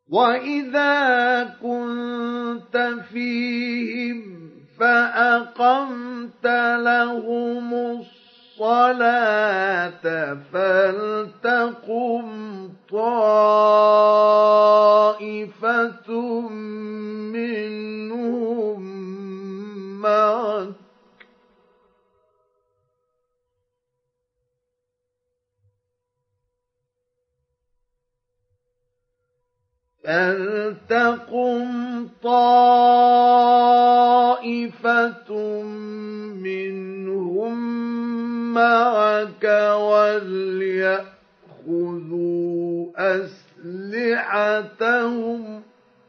وَإِذَا كُنتَ فِيهِمْ فَأَقَمْتَ لَهُمُ الصَّلَاةَ فَلْتَقُمْ طَائِفَةٌ مِّنْهُم مَّعَكَ وَلْيَأْخُذُوا أَسْلِحَتَهُمْ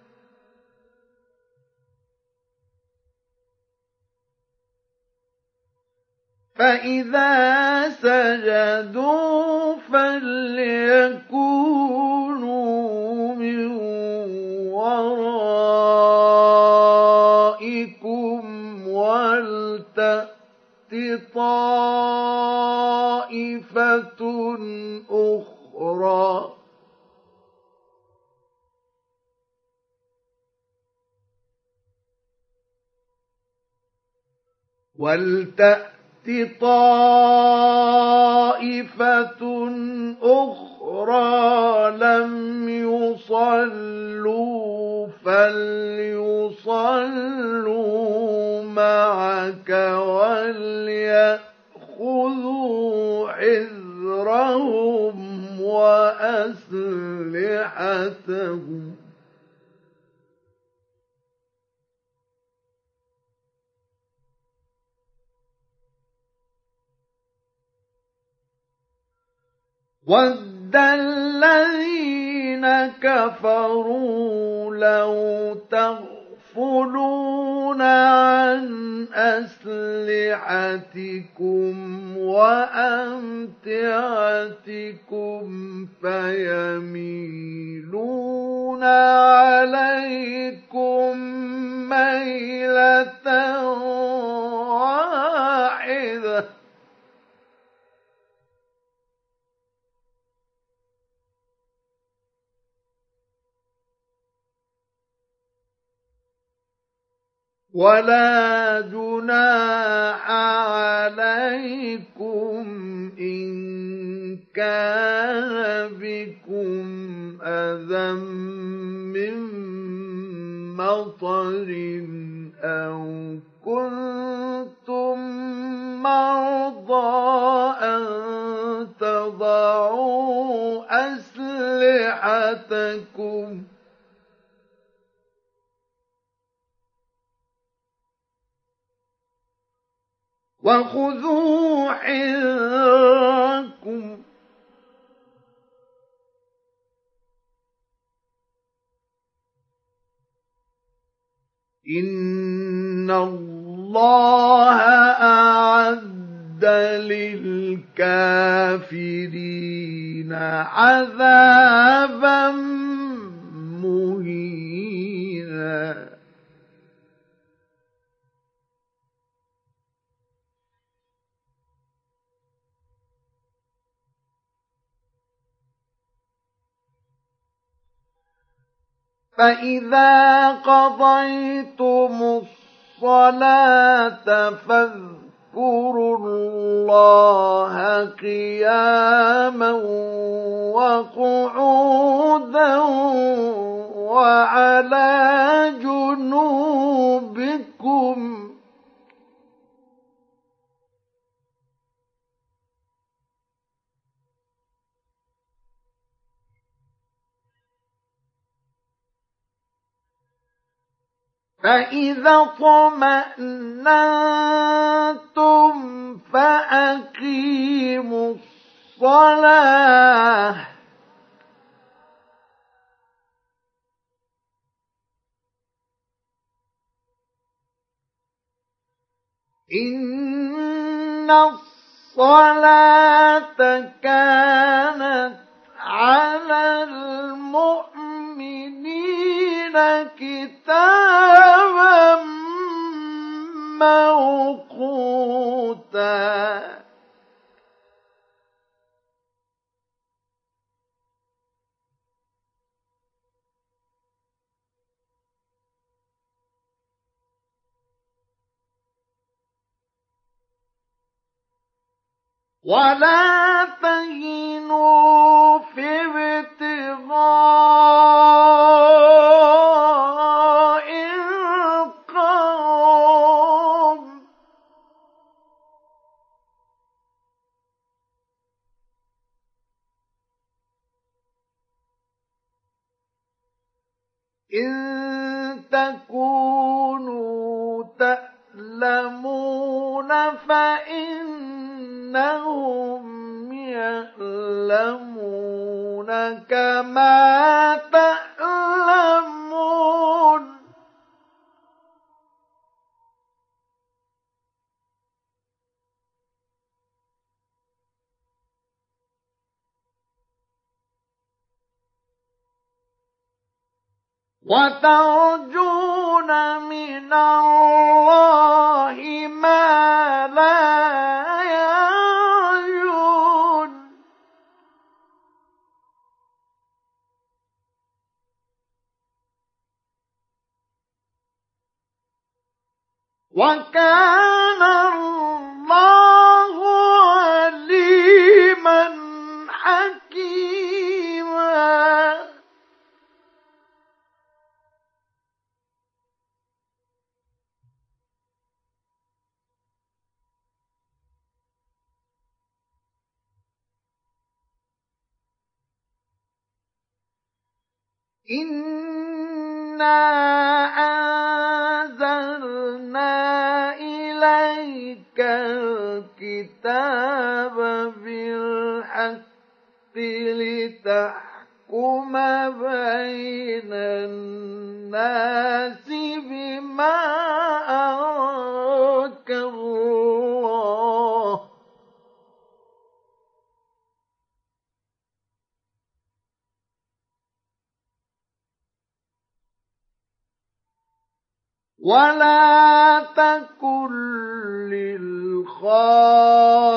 فَإِذَا سَجَدُوا فَلْيَكُونُوا مِن وَرَائِكُمْ وَلْتَأْتِ طَائِفَةٌ أُخْرَىٰ لَمْ يُصَلُّوا فَلْيُصَلُّوا مَعَكَ وَلْيَأْخُذُوا حِذْرَهُمْ وَأَسْلِحَتَهُمْ ۗ وَدَّ الَّذِينَ كَفَرُوا لَوْ تَغْفُلُونَ عَنْ أَسْلِحَتِكُمْ وَأَمْتِعَتِكُمْ فَيَمِيلُونَ عَلَيْكُم مَّيْلَةً وَاحِدَةً وَلَا جُنَاحَ عَلَيْكُمْ إِن كَانَ بِكُمْ أَذًى مِّن مَّطَرٍ أَوْ كُنتُم مَّرْضَىٰ أَن تَضَعُوا أَسْلِحَتَكُمْ ۖ وَخُذُوا حِذْرَكُمْ ۗ إِنَّ اللَّهَ أَعَدَّ لِلْكَافِرِينَ عَذَابًا مُّهِينًا. فَإِذَا قَضَيْتُمُ الصَّلَاةَ فَاذْكُرُوا اللَّهَ قِيَامًا وَقُعُودًا وَعَلَىٰ جُنُوبِكُمْ ۚ فَإِذَا اطْمَأْنَنتُمْ فَأَقِيمُوا الصَّلَاةَ ۚ إِنَّ الصَّلَاةَ كَانَتْ عَلَى الْمُؤْمِنِينَ كِتَابًا مَّوْقُوتًا. ولا تهنوا في ابتغاء القوم إن تكونوا تألمون فإنهم يألمون كما تألمون وترجون من الله ما لا يرجون وكان الله عليما حكيما إنا أنزلنا إليك الكتاب بالحق لتحكم بين الناس بما أراك الله ولا تكن للخائنين